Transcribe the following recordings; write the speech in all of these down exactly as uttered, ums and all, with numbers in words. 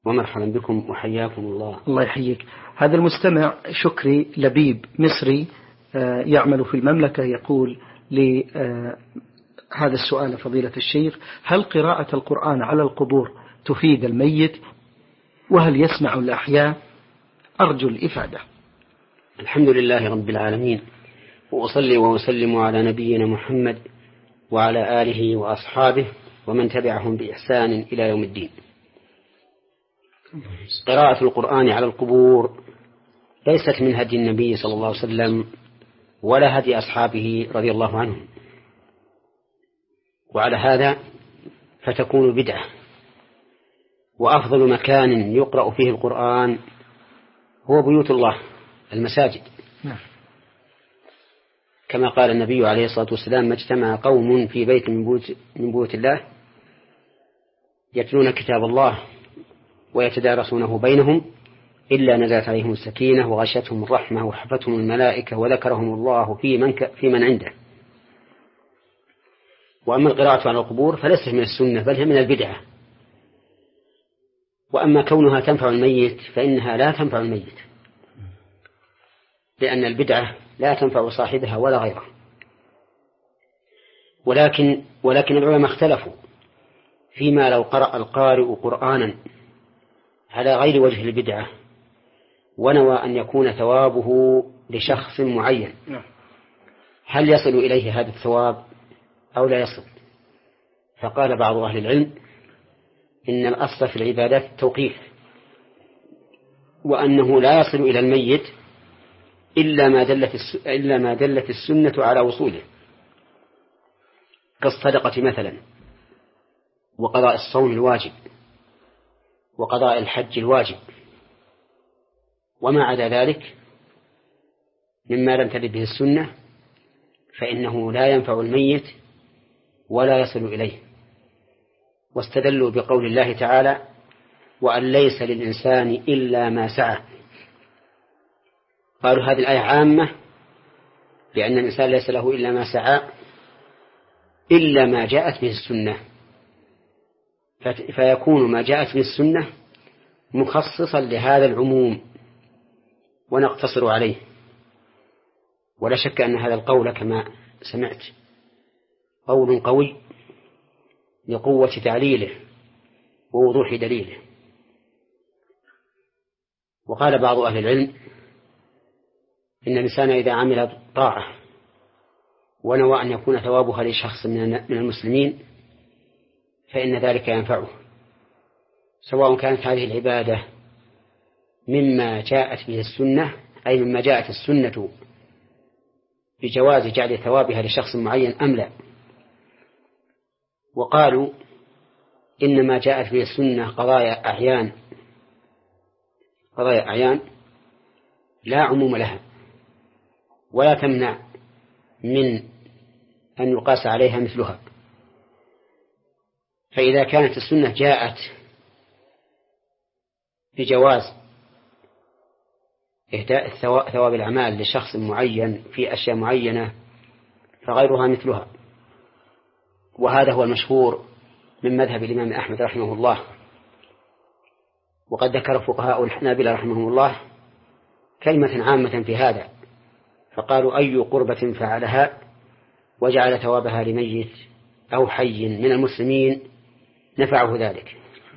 ومرحبا بكم وحياكم الله. الله يحييك. هذا المستمع شكري لبيب مصري يعمل في المملكة يقول لي هذا السؤال: فضيلة الشيخ، هل قراءة القرآن على القبور تفيد الميت، وهل يسمع الأحياء؟ أرجو الإفادة. الحمد لله رب العالمين، وأصلي وأسلم على نبينا محمد وعلى آله وأصحابه ومن تبعهم بإحسان إلى يوم الدين. قراءة القرآن على القبور ليست من هدي النبي صلى الله عليه وسلم ولا هدي أصحابه رضي الله عنهم، وعلى هذا فتكون بدعة. وأفضل مكان يقرأ فيه القرآن هو بيوت الله، المساجد، كما قال النبي عليه الصلاة والسلام: ما اجتمع قوم في بيت من بيوت, من بيوت الله يتلون كتاب الله ويتدارسونه بينهم إلا نزلت عليهم السكينة وغشتهم الرحمة وحفتهم الملائكة وذكرهم الله في من, ك... في من عنده. وأما القراءة على القبور فليست من السنة بل هي من البدعة. وأما كونها تنفع الميت فإنها لا تنفع الميت، لأن البدعة لا تنفع صاحبها ولا غيره. ولكن ولكن العلماء اختلفوا فيما لو قرأ القارئ قرآنا على غير وجه البدعة ونوى أن يكون ثوابه لشخص معين، هل يصل إليه هذا الثواب أو لا يصل؟ فقال بعض أهل العلم إن الأصل في العبادات التوقيف، وأنه لا يصل إلى الميت إلا ما دلت إلا ما دلت السنة على وصوله، كالصدقة مثلا، وقضاء الصوم الواجب، وقضاء الحج الواجب، وما عدا ذلك مما لم ترد به السنة فإنه لا ينفع الميت ولا يصل إليه. واستدلوا بقول الله تعالى: وأن ليس للإنسان إلا ما سعى. قالوا هذه الآية عامة لأن الإنسان ليس له إلا ما سعى إلا ما جاءت به السنة، فيكون ما جاءت به السنة مخصصا لهذا العموم ونقتصر عليه. ولا شك أن هذا القول كما سمعت قول قوي لقوة تعليله ووضوح دليله. وقال بعض أهل العلم إن الإنسان إذا عمل طاعة ونوى أن يكون ثوابها لشخص من المسلمين فإن ذلك ينفعه، سواء كانت هذه العبادة مما جاءت به السنة، أي مما جاءت السنة بجواز جعل ثوابها لشخص معين أم لا. وقالوا إنما جاءت به السنة قضايا أعيان قضايا أعيان لا عموم لها ولا تمنع من أن يقاس عليها مثلها. فإذا كانت السنة جاءت بجواز إهداء ثواب الأعمال لشخص معين في أشياء معينة فغيرها مثلها. وهذا هو المشهور من مذهب الإمام أحمد رحمه الله. وقد ذكر فقهاء الحنابلة رحمهم الله كلمة عامة في هذا، فقالوا: أي قربة فعلها وجعل ثوابها لميت أو حي من المسلمين نفعه ذلك.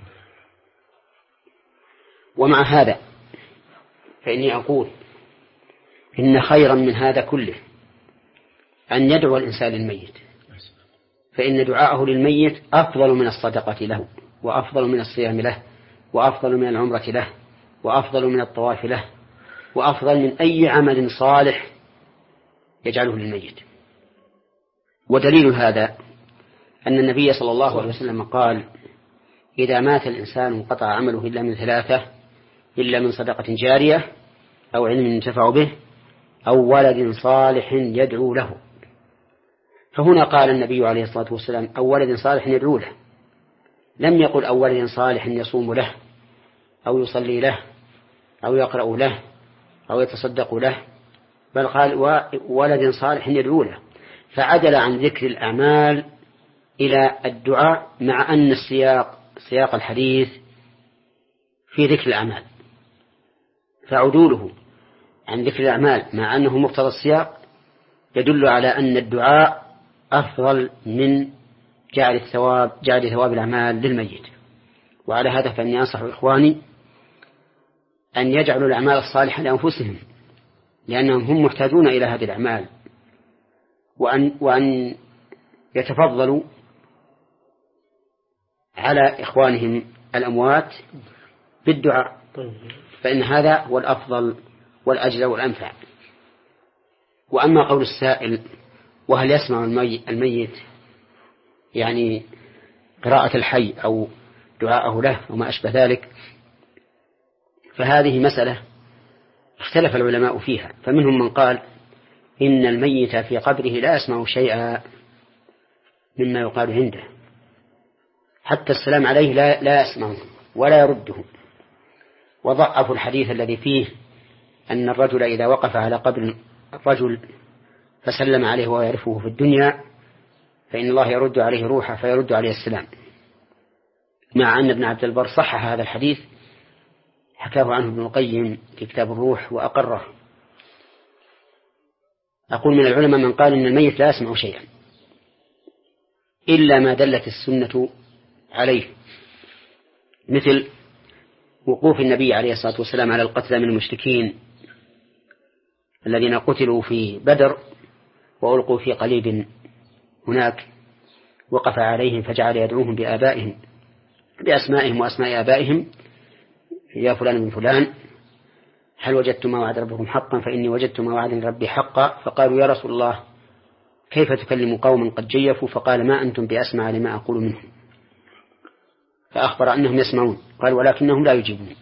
ومع هذا فإني أقول إن خيرا من هذا كله أن يدعو الإنسان للميت، فإن دعاءه للميت أفضل من الصدقة له، وأفضل من الصيام له، وأفضل من العمرة له، وأفضل من الطواف له، وأفضل من أي عمل صالح يجعله للميت. ودليل هذا أن النبي صلى الله عليه وسلم قال: إذا مات الإنسان انقطع عمله إلا من ثلاثة، إلا من صدقة جارية أو علم ينتفع به أو ولد صالح يدعو له. فهنا قال النبي عليه الصلاة والسلام: أو ولد صالح يدعو له، لم يقل أو ولد صالح يصوم له أو يصلي له أو يقرأ له أو يتصدق له، بل قال ولد صالح يدعو له، فعدل عن ذكر الأعمال إلى الدعاء، مع أن السياق سياق الحديث في ذكر الأعمال، فعدوله عن ذكر الأعمال مع أنه مقتضى السياق يدل على أن الدعاء أفضل من جعل الثواب جعل ثواب الأعمال للميت. وعلى هذا فإني أنصح إخواني أن يجعلوا الأعمال الصالحة لأنفسهم، لأنهم هم محتاجون إلى هذه الأعمال، وأن, وأن يتفضلوا على إخوانهم الأموات بالدعاء، فإن هذا هو الأفضل والأجل والأنفع. وأما قول السائل وهل يسمع الميت يعني قراءة الحي أو دعاءه له وما أشبه ذلك، فهذه مسألة اختلف العلماء فيها. فمنهم من قال إن الميت في قبره لا يسمع شيئا مما يقال عنده، حتى السلام عليه لا, لا يسمعه ولا يرده، وضعفوا الحديث الذي فيه أن الرجل إذا وقف على قبر الرجل فسلم عليه ويعرفه في الدنيا فإن الله يرد عليه روحه فيرد عليه السلام، مع أن ابن عبد البر صحح هذا الحديث، حكاه عنه ابن القيم في كتاب الروح وأقره. أقول من العلماء من قال إن الميت لا يسمع شيئا إلا ما دلت السنة عليه، مثل وقوف النبي عليه الصلاة والسلام على القتلى من المشركين الذين قتلوا في بدر وألقوا في قليب هناك، وقف عليهم فجعل يدعوهم بآبائهم بأسمائهم وأسماء آبائهم، يا فلان من فلان هل وجدتم ما وعد ربكم حقا فإني وجدت ما وعد ربي حقا. فقالوا يا رسول الله كيف تكلم قوما قد جيفوا؟ فقال ما أنتم بأسمع لما أقول منهم، فأخبر أنهم يسمعون، قال ولكنهم لا يجيبون.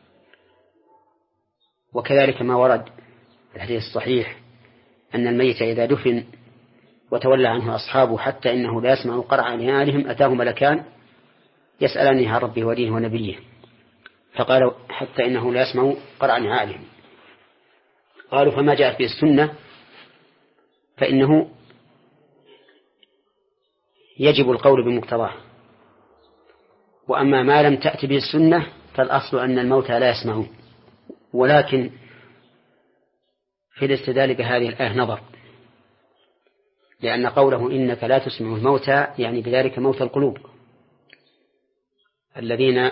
وكذلك ما ورد في الحديث الصحيح أن الميت إذا دفن وتولى عنه أصحابه حتى إنه لا يسمع قرع نعالهم أتاه ملكان يسألني عن ربه ودينه ونبيه، فقالوا حتى إنه لا يسمع قرع نعالهم. قالوا فما جاءت به السنة فإنه يجب القول بمقتضاه، وأما ما لم تأتي به السنة فالأصل أن الموتى لا يسمعون. ولكن في الاستدلال بهذه الآية نظر، لأن قوله إنك لا تسمع الموتى يعني بذلك موت القلوب الذين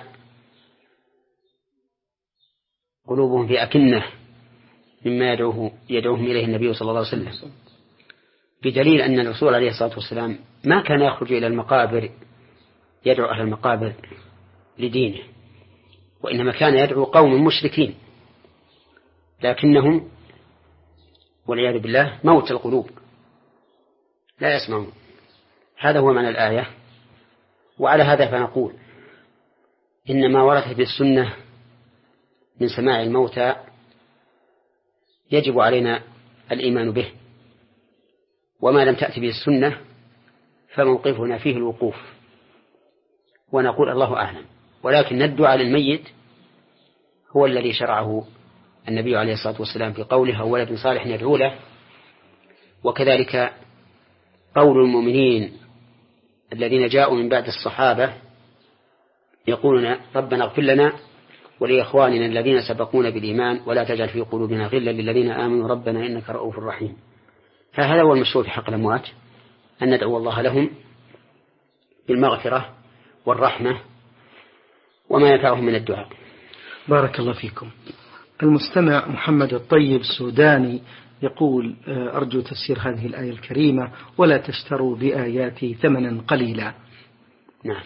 قلوبهم في أكنة مما يدعوه يدعوهم إليه النبي صلى الله عليه وسلم، بدليل أن الرسول عليه الصلاة والسلام ما كان يخرج إلى المقابر يدعو أهل المقابر لدينه، وإنما كان يدعو قوم مشركين لكنهم والعياذ بالله موت القلوب لا يسمعون. هذا هو معنى الآية. وعلى هذا فنقول إن ما ورد بالسنة من سماع الموتى يجب علينا الإيمان به، وما لم تأتي به السنة فموقفنا فيه الوقوف ونقول الله أعلم. ولكن الدعاء للميت هو الذي شرعه النبي عليه الصلاة والسلام في قوله أو ولد صالح يدعو له، وكذلك قول المؤمنين الذين جاءوا من بعد الصحابة يقولون ربنا اغفر لنا ولإخواننا الذين سبقونا بالإيمان ولا تجعل في قلوبنا غلا للذين آمنوا ربنا إنك رؤوف رحيم. فهذا هو المشروع في حق الأموات، أن ندعو الله لهم بالمغفرة والرحمة وما ينفعهم من الدعاء. بارك الله فيكم. المستمع محمد الطيب السوداني يقول أرجو تفسير هذه الآية الكريمة ولا تشتروا بآياتي ثمنا قليلا. نعم،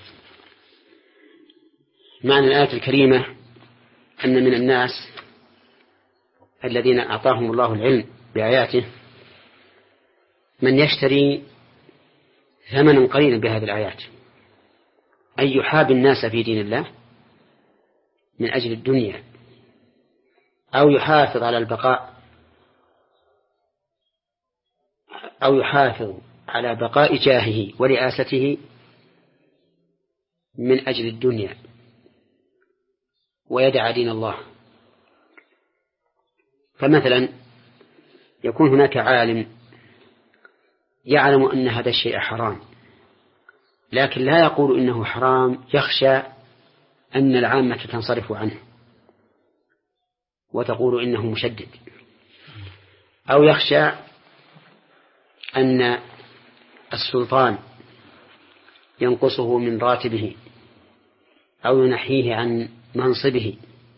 معنى الآية الكريمة أن من الناس الذين أعطاهم الله العلم بآياته من يشتري ثمنا قليلا بهذه الآيات، أي يحاب الناس في دين الله من أجل الدنيا، أو يحافظ على البقاء أو يحافظ على بقاء جاهه ورئاسته من أجل الدنيا ويدع دين الله. فمثلا يكون هناك عالم يعلم أن هذا الشيء حرام، لكن لا يقول إنه حرام يخشى أن العامة تنصرف عنه وتقول إنه مشدد، أو يخشى أن السلطان ينقصه من راتبه أو ينحيه عن منصبه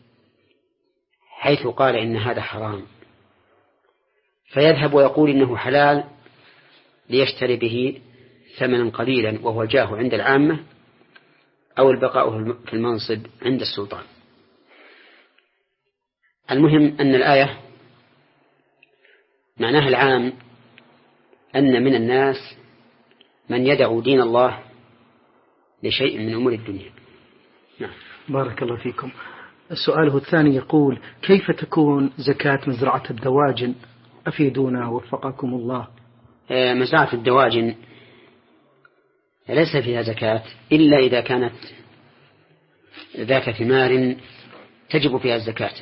حيث قال إن هذا حرام، فيذهب ويقول إنه حلال ليشتري به ثمنا قليلا وهو جاه عند العامة أو البقاء في المنصب عند السلطان. المهم أن الآية معناها العام أن من الناس من يدعو دين الله لشيء من أمور الدنيا. نعم. بارك الله فيكم. السؤال الثاني يقول: كيف تكون زكاة مزرعة الدواجن؟ أفيدونا وفقكم الله. مزرعة الدواجن ليس فيها زكاة إلا إذا كانت ذات ثمار تجب فيها الزكاة.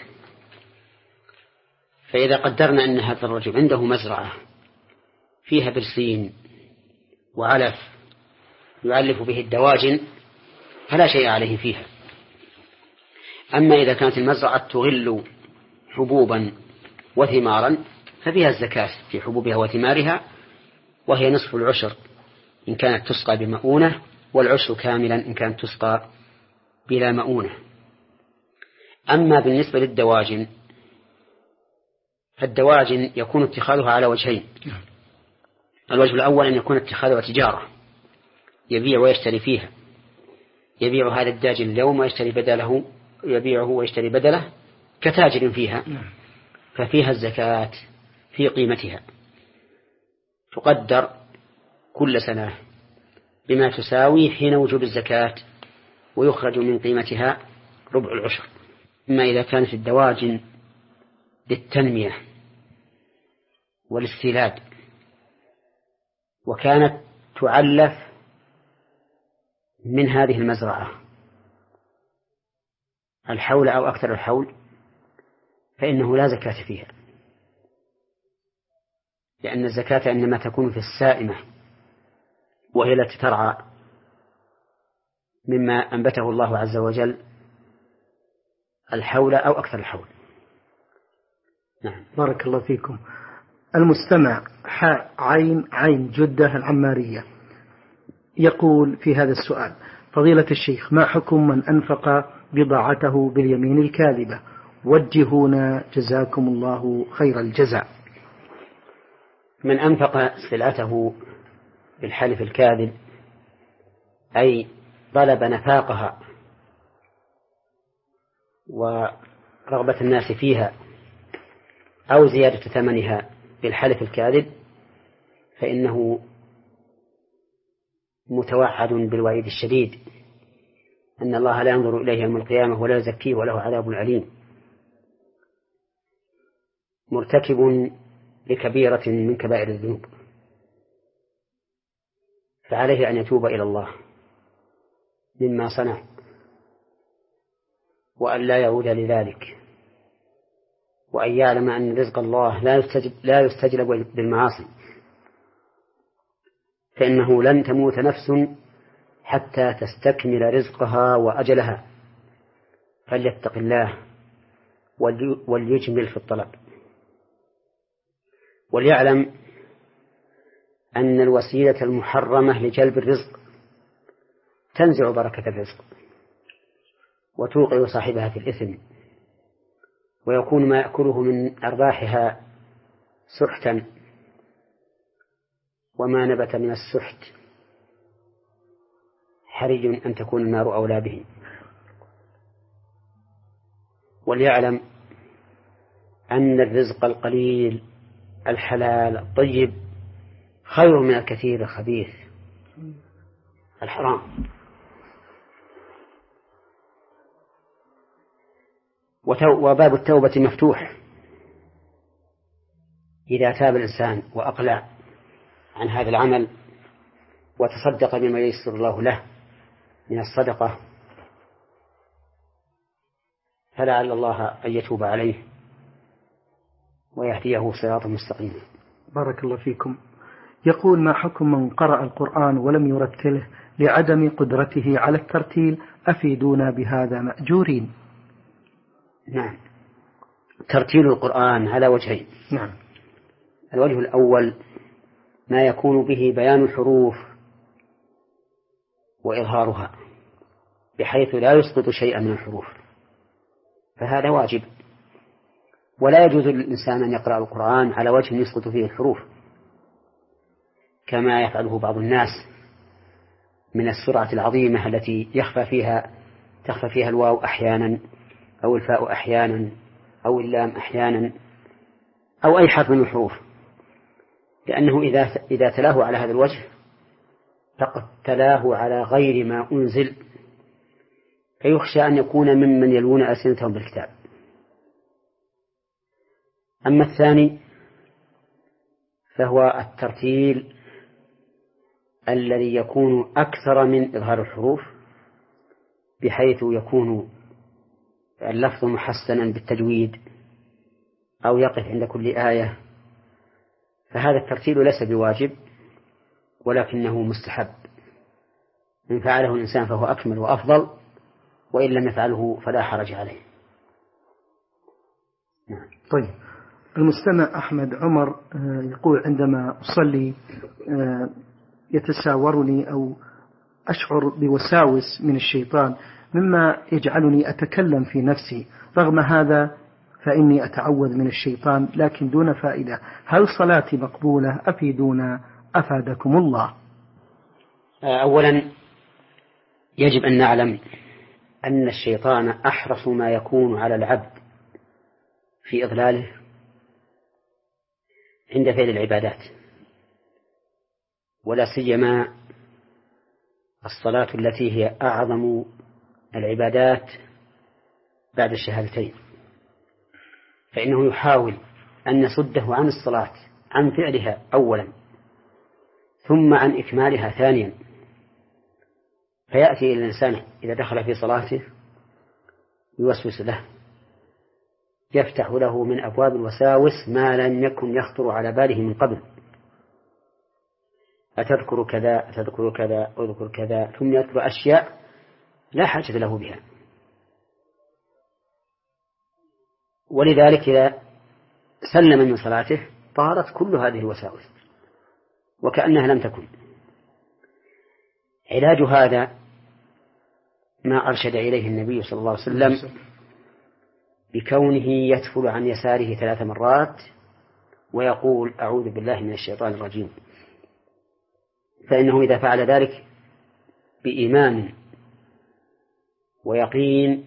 فإذا قدرنا أن هذا الرجل عنده مزرعة فيها برسيم وعلف يعلف به الدواجن فلا شيء عليه فيها. أما إذا كانت المزرعة تغل حبوبا وثمارا ففيها الزكاة في حبوبها وثمارها، وهي نصف العشر إن كانت تسقى بمؤونة، والعشر كاملا إن كانت تسقى بلا مؤونة. أما بالنسبة للدواجن فالدواجن يكون اتخاذها على وجهين: الوجه الأول أن يكون اتخاذها تجارة يبيع ويشتري فيها، يبيع هذا الداجن اليوم ويشتري بدله، يبيعه ويشتري بدله كتاجر فيها، ففيها الزكاة في قيمتها، تقدر كل سنة بما تساوي حين وجوب الزكاة ويخرج من قيمتها ربع العشر. أما إذا كانت الدواجن للتنمية والاستيلاد وكانت تعلف من هذه المزرعة الحول أو أكثر الحول فإنه لا زكاة فيها، لأن الزكاة إنما تكون في السائمة وهي التي ترعى مما أنبته الله عز وجل الحول أو أكثر الحول. نعم. بارك الله فيكم. المستمع حاء عين عين جدة العمارية يقول في هذا السؤال: فضيلة الشيخ، ما حكم من أنفق بضاعته باليمين الكاذبة؟ وجهونا جزاكم الله خير الجزاء. من أنفق سلعته بالحلف الكاذب أي طلب نفاقها ورغبة الناس فيها أو زيادة ثمنها بالحلف الكاذب فإنه متوعد بالوعيد الشديد أن الله لا ينظر إليه يوم القيامة ولا يزكيه وله عذاب أليم، مرتكب لكبيرة من كبائر الذنوب، فعليه أن يتوب إلى الله مما صنع وأن لا يعود لذلك، وأن يعلم أن رزق الله لا يستجلب, لا يستجلب بالمعاصي، فإنه لن تموت نفس حتى تستكمل رزقها وأجلها، فليتق الله وليجمل في الطلب، وليعلم أن الوسيلة المحرمة لجلب الرزق تنزع بركة الرزق وتوقع صاحبها في الإثم، ويكون ما يأكله من أرباحها سحتا، وما نبت من السحت حرج أن تكون النار أولى به. وليعلم أن الرزق القليل الحلال الطيب خير من الكثير الخبيث الحرام. وباب التوبة مفتوح إذا تاب الإنسان وأقلع عن هذا العمل وتصدق بما ييسر الله له من الصدقة، فلعل الله أن يتوب عليه ويهديه صراطا مستقيما. بارك الله فيكم. يقول: ما حكم من قرأ القرآن ولم يرتله لعدم قدرته على الترتيل أفيدونا بهذا مأجورين. نعم. ترتيل القرآن على وجهين. نعم. الوجه الأول ما يكون به بيان الحروف وإظهارها بحيث لا يسقط شيئا من الحروف، فهذا واجب، ولا يجوز للإنسان أن يقرأ القرآن على وجه يسقط فيه الحروف كما يفعله بعض الناس من السرعة العظيمة التي يخفى فيها تخفى فيها الواو أحيانا أو الفاء أحيانا أو اللام أحيانا أو أي حرف من الحروف، لأنه إذا إذا تلاه على هذا الوجه فقد تلاه على غير ما أنزل، فيخشى أن يكون ممن يلون ألسنتهم بالكتاب. أما الثاني فهو الترتيل الذي يكون أكثر من إظهار الحروف بحيث يكون اللفظ محسنا بالتجويد أو يقف عند كل آية، فهذا الترتيل ليس بواجب ولكنه مستحب، إن فعله الإنسان فهو أكمل وأفضل، وإن لم يفعله فلا حرج عليه. نعم. طيب، المستمع أحمد عمر يقول عندما أصلي يتساورني أو أشعر بوساوس من الشيطان مما يجعلني أتكلم في نفسي، رغم هذا فإني أتعوذ من الشيطان لكن دون فائدة، هل صلاتي مقبولة؟ أفيدونا أفادكم الله. أولا يجب أن نعلم أن الشيطان أحرص ما يكون على العبد في إضلاله عند فعل العبادات، ولا سيما الصلاة التي هي أعظم العبادات بعد الشهادتين، فإنه يحاول أن يصده عن الصلاة، عن فعلها أولا، ثم عن إكمالها ثانيا، فيأتي إلى الإنسان إذا دخل في صلاته يوسوس له، يفتح له من أبواب الوساوس ما لم يكن يخطر على باله من قبل، أتذكر كذا أتذكر كذا أذكر كذا، ثم يذكر أشياء لا حاجة له بها. ولذلك إذا سلم من صلاته طارت كل هذه الوساوس وكأنها لم تكن. علاج هذا ما أرشد إليه النبي صلى الله عليه وسلم بكونه يتفل عن يساره ثلاث مرات ويقول أعوذ بالله من الشيطان الرجيم، فإنه إذا فعل ذلك بإيمان ويقين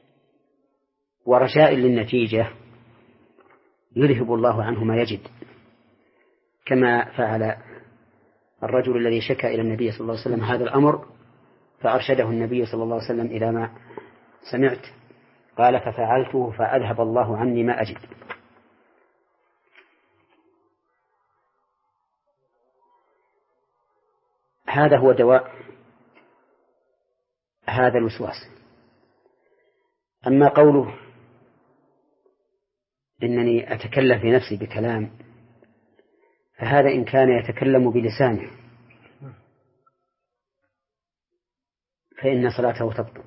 ورجاء للنتيجة يذهب الله عنه ما يجد، كما فعل الرجل الذي شكى إلى النبي صلى الله عليه وسلم هذا الأمر فأرشده النبي صلى الله عليه وسلم إلى ما سمعت، قال ففعلته فأذهب الله عني ما أجد. هذا هو دواء هذا الوسواس. أما قوله إنني أتكلم في نفسي بكلام، فهذا إن كان يتكلم بلسانه فإن صلاته تبطل،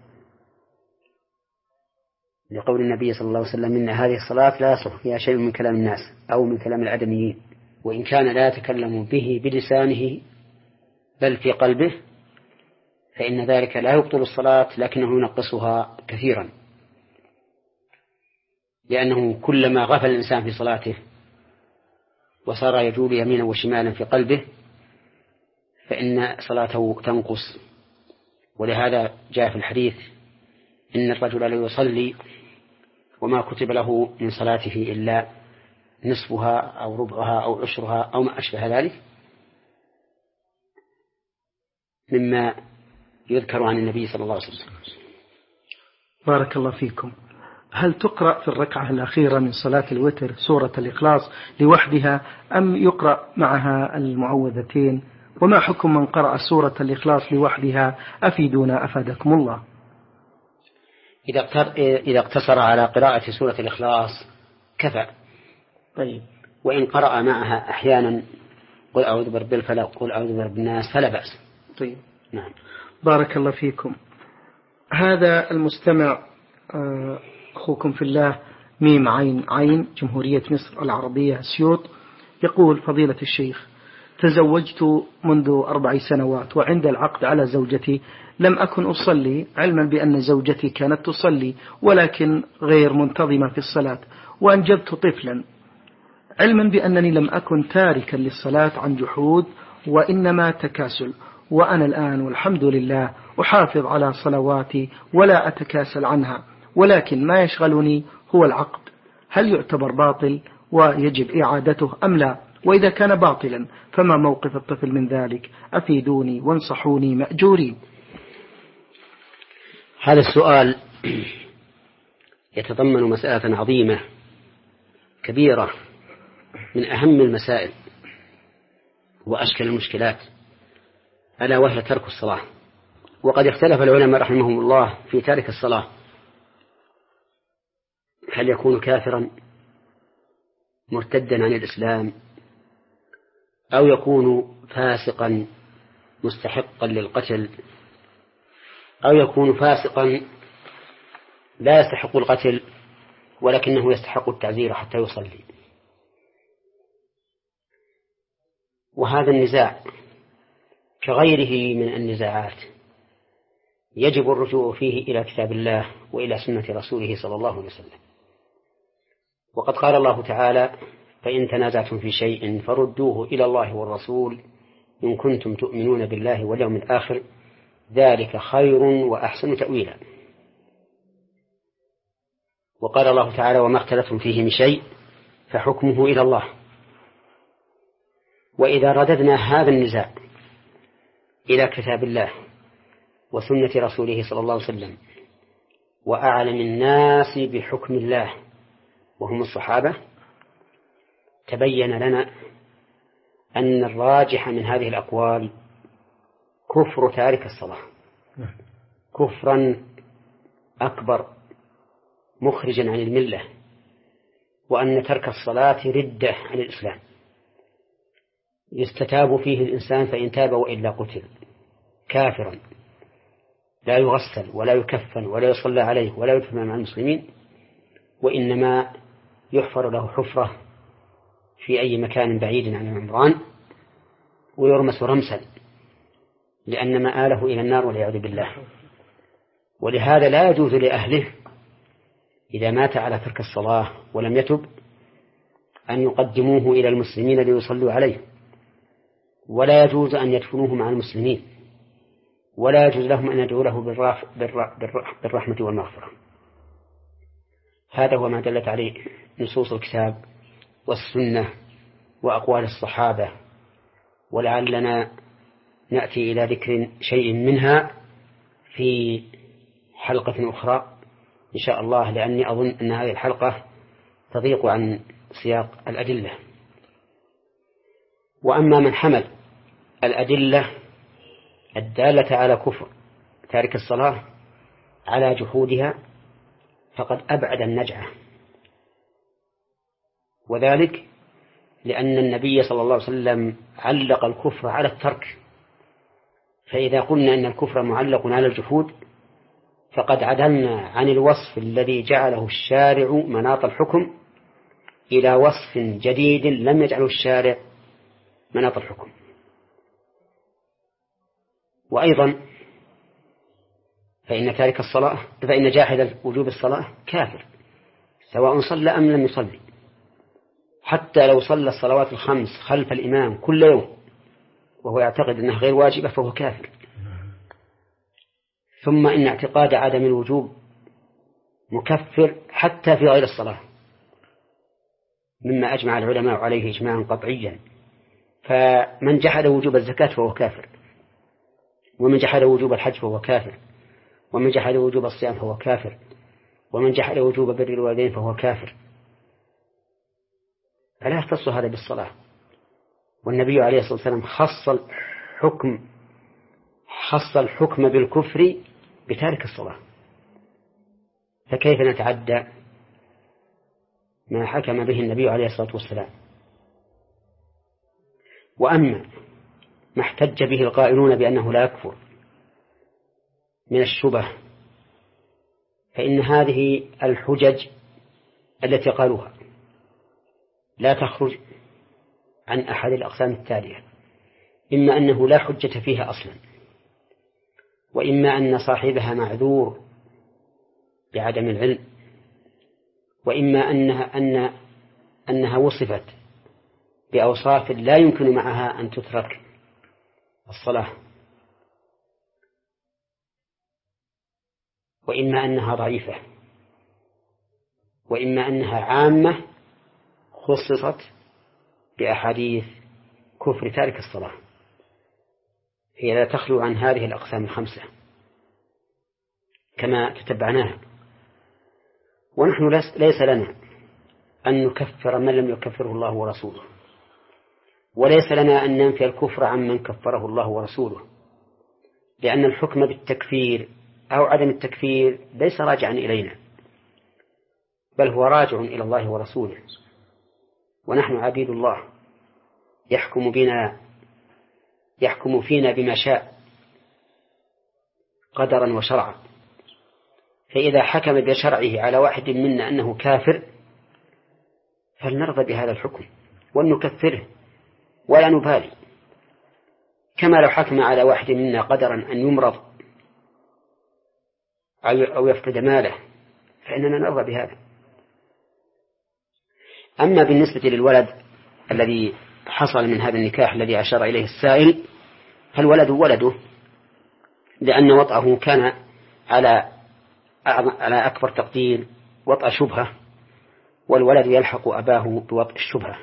لقول النبي صلى الله عليه وسلم إن هذه الصلاة لا يصح فيها شيء من كلام الناس أو من كلام العدميين. وإن كان لا يتكلم به بلسانه بل في قلبه فإن ذلك لا يبطل الصلاة لكنه ينقصها كثيرا، لأنه كلما غفل الإنسان في صلاته وصار يجول يمينا وشمالا في قلبه فإن صلاته تنقص. ولهذا جاء في الحديث إن الرجل لا يصلي وما كتب له من صلاته إلا نصفها أو ربعها أو عشرها أو ما أشبه ذلك مما يذكر عن النبي صلى الله عليه وسلم. بارك الله فيكم. هل تقرأ في الركعة الأخيرة من صلاة الوتر سورة الإخلاص لوحدها أم يقرأ معها المعوذتين؟ وما حكم من قرأ سورة الإخلاص لوحدها؟ أفيدونا أفادكم الله. إذا اقتصر على قراءة سورة الإخلاص كفى. طيب. وإن قرأ معها أحيانا قل أعوذ برب الفلق قل أعوذ برب الناس فلا بأس. طيب. نعم. بارك الله فيكم. هذا المستمع أخوكم في الله ميم عين عين جمهورية مصر العربية سيوط يقول: فضيلة الشيخ، تزوجت منذ أربع سنوات، وعند العقد على زوجتي لم أكن أصلي، علما بأن زوجتي كانت تصلي ولكن غير منتظمة في الصلاة، وأنجبت طفلا، علما بأنني لم أكن تاركا للصلاة عن جحود وإنما تكاسل، وأنا الآن والحمد لله أحافظ على صلواتي ولا أتكاسل عنها، ولكن ما يشغلني هو العقد، هل يعتبر باطل ويجب إعادته أم لا؟ وإذا كان باطلا فما موقف الطفل من ذلك؟ أفيدوني وانصحوني مأجورين. هذا السؤال يتضمن مسألة عظيمة كبيرة من أهم المسائل وأشكل المشكلات، ألا وهي ترك الصلاة. وقد اختلف العلماء رحمهم الله في تارك الصلاة، هل يكون كافرا مرتدا عن الإسلام أو يكون فاسقا مستحقا للقتل أو يكون فاسقا لا يستحق القتل ولكنه يستحق التعزير حتى يصلي. وهذا النزاع كغيره من النزاعات يجب الرجوع فيه إلى كتاب الله وإلى سنة رسوله صلى الله عليه وسلم. وقد قال الله تعالى: فإن تنازعتم في شيء فردوه إلى الله والرسول إن كنتم تؤمنون بالله واليوم الآخر ذلك خير وأحسن تأويلا. وقال الله تعالى: وما اختلفتم فيه من شيء فحكمه إلى الله. وإذا رددنا هذا النزاع إلى كتاب الله وسنة رسوله صلى الله عليه وسلم وأعلم الناس بحكم الله وهم الصحابة، تبين لنا أن الراجح من هذه الأقوال كفر تارك الصلاة، كفرا أكبر مخرجا عن الملة، وأن ترك الصلاة ردة عن الإسلام يستتاب فيه الإنسان فإن تاب وإلا قتل كافرا، لا يغسل ولا يكفن ولا يصلى عليه ولا يدفن مع المسلمين، وإنما يحفر له حفرة في أي مكان بعيد عن العمران ويرمس رمسا، لأن مآله إلى النار والعياذ بالله. ولهذا لا يجوز لأهله إذا مات على ترك الصلاة ولم يتب أن يقدموه إلى المسلمين ليصلوا عليه، ولا يجوز أن يدفنوه مع المسلمين، ولا يجوز لهم أن يدعوا له بالرحمة والمغفرة. هذا هو ما دلت عليه نصوص الكتاب والسنة وأقوال الصحابة، ولعلنا نأتي إلى ذكر شيء منها في حلقة أخرى إن شاء الله، لأني أظن أن هذه الحلقة تضيق عن سياق الأدلة. وأما من حمل الأدلة الدالة على كفر تارك الصلاة على جحودها فقد أبعد النجعة، وذلك لأن النبي صلى الله عليه وسلم علق الكفر على الترك، فإذا قلنا أن الكفر معلق على الجحود فقد عدلنا عن الوصف الذي جعله الشارع مناط الحكم إلى وصف جديد لم يجعله الشارع مناط الحكم. وأيضا فإن تارك الصلاة فإن جاحد وجوب الصلاة كافر سواء صلى أم لم يصلي، حتى لو صلى الصلوات الخمس خلف الإمام كل يوم وهو يعتقد أنها غير واجبة فهو كافر. ثم إن اعتقاد عدم الوجوب مكفر حتى في غير الصلاة، مما أجمع العلماء عليه إجماعا قطعيا. فمن جحد وجوب الزكاة فهو كافر، ومن جحد وجوب الحج فهو كافر، ومن جحد وجوب الصيام فهو كافر، ومن جحد وجوب بر الوالدين فهو كافر. فلا يختص هذا بالصلاة، والنبي عليه الصلاة والسلام خص الحكم خص الحكم بالكفر بتارك الصلاة، فكيف نتعدى ما حكم به النبي عليه الصلاة والسلام؟ وأما ما احتج به القائلون بأنه لا يكفر من الشبه فإن هذه الحجج التي قالوها لا تخرج عن أحد الأقسام التالية: إما أنه لا حجة فيها أصلا، وإما أن صاحبها معذور بعدم العلم، وإما أنها, أن أنها وصفت بأوصاف لا يمكن معها أن تترك الصلاة، وإما أنها ضعيفة، وإما أنها عامة خصصت بأحاديث كفر تارك الصلاة. هي لا تخلو عن هذه الأقسام الخمسة كما تتبعناها. ونحن ليس لنا أن نكفر من لم يكفره الله ورسوله، وليس لنا أن ننفي الكفر عن من كفره الله ورسوله، لأن الحكم بالتكفير أو عدم التكفير ليس راجعا إلينا، بل هو راجع إلى الله ورسوله، ونحن عبيد الله يحكم بنا يحكم فينا بما شاء قدرا وشرعا. فإذا حكم بشرعه على واحد منا أنه كافر فلنرضى بهذا الحكم ولنكفره ولا نبالي، كما لو حكم على واحد منا قدرا أن يمرض أو يفقد ماله فإننا نرضى بهذا. أما بالنسبة للولد الذي حصل من هذا النكاح الذي أشار إليه السائل، فالولد ولده، لأن وطأه كان على على أكبر تقدير وطأ شبهة، والولد يلحق أباه بوطأ الشبهة.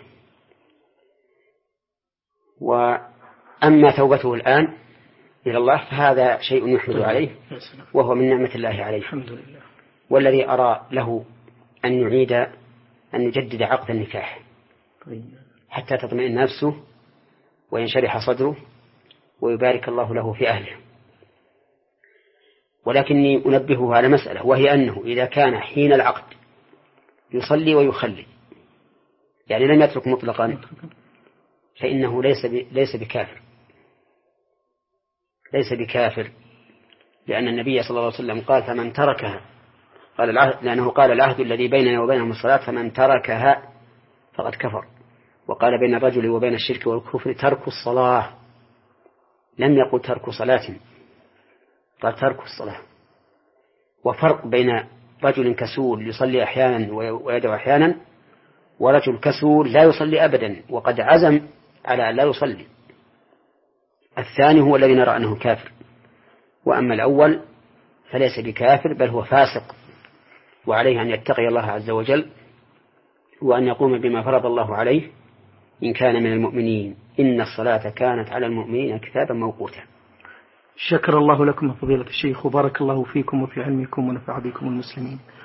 وأما توبته الآن إلى الله فهذا شيء يحمد عليه، وهو من نعمة الله عليه. والذي أرى له أن يعيد أن يجدد عقد النكاح حتى تطمئن نفسه وينشرح صدره ويبارك الله له في أهله. ولكني أنبهه على مسألة، وهي أنه إذا كان حين العقد يصلي ويخلي، يعني لم يترك مطلقا، فإنه ليس ليس بكافر ليس بكافر لأن النبي صلى الله عليه وسلم قال: فمن تركها، قال العهد، لأنه قال: العهد الذي بيننا وبينهم الصلاة، فمن تركها فقد كفر. وقال: بين الرجل وبين الشرك والكفر ترك الصلاة، لم يقل ترك صلاة، قال ترك الصلاة. وفرق بين رجل كسول يصلي أحيانا ويدعو أحيانا، ورجل كسول لا يصلي أبدا وقد عزم على أن لا يصلي. الثاني هو الذي نرى أنه كافر، وأما الأول فليس بكافر بل هو فاسق، وعليه أن يتقي الله عز وجل وأن يقوم بما فرض الله عليه إن كان من المؤمنين، إن الصلاة كانت على المؤمنين كتابا موقوتا. شكر الله لكم فضيلة الشيخ، وبارك الله فيكم وفي علمكم ونفع بكم المسلمين.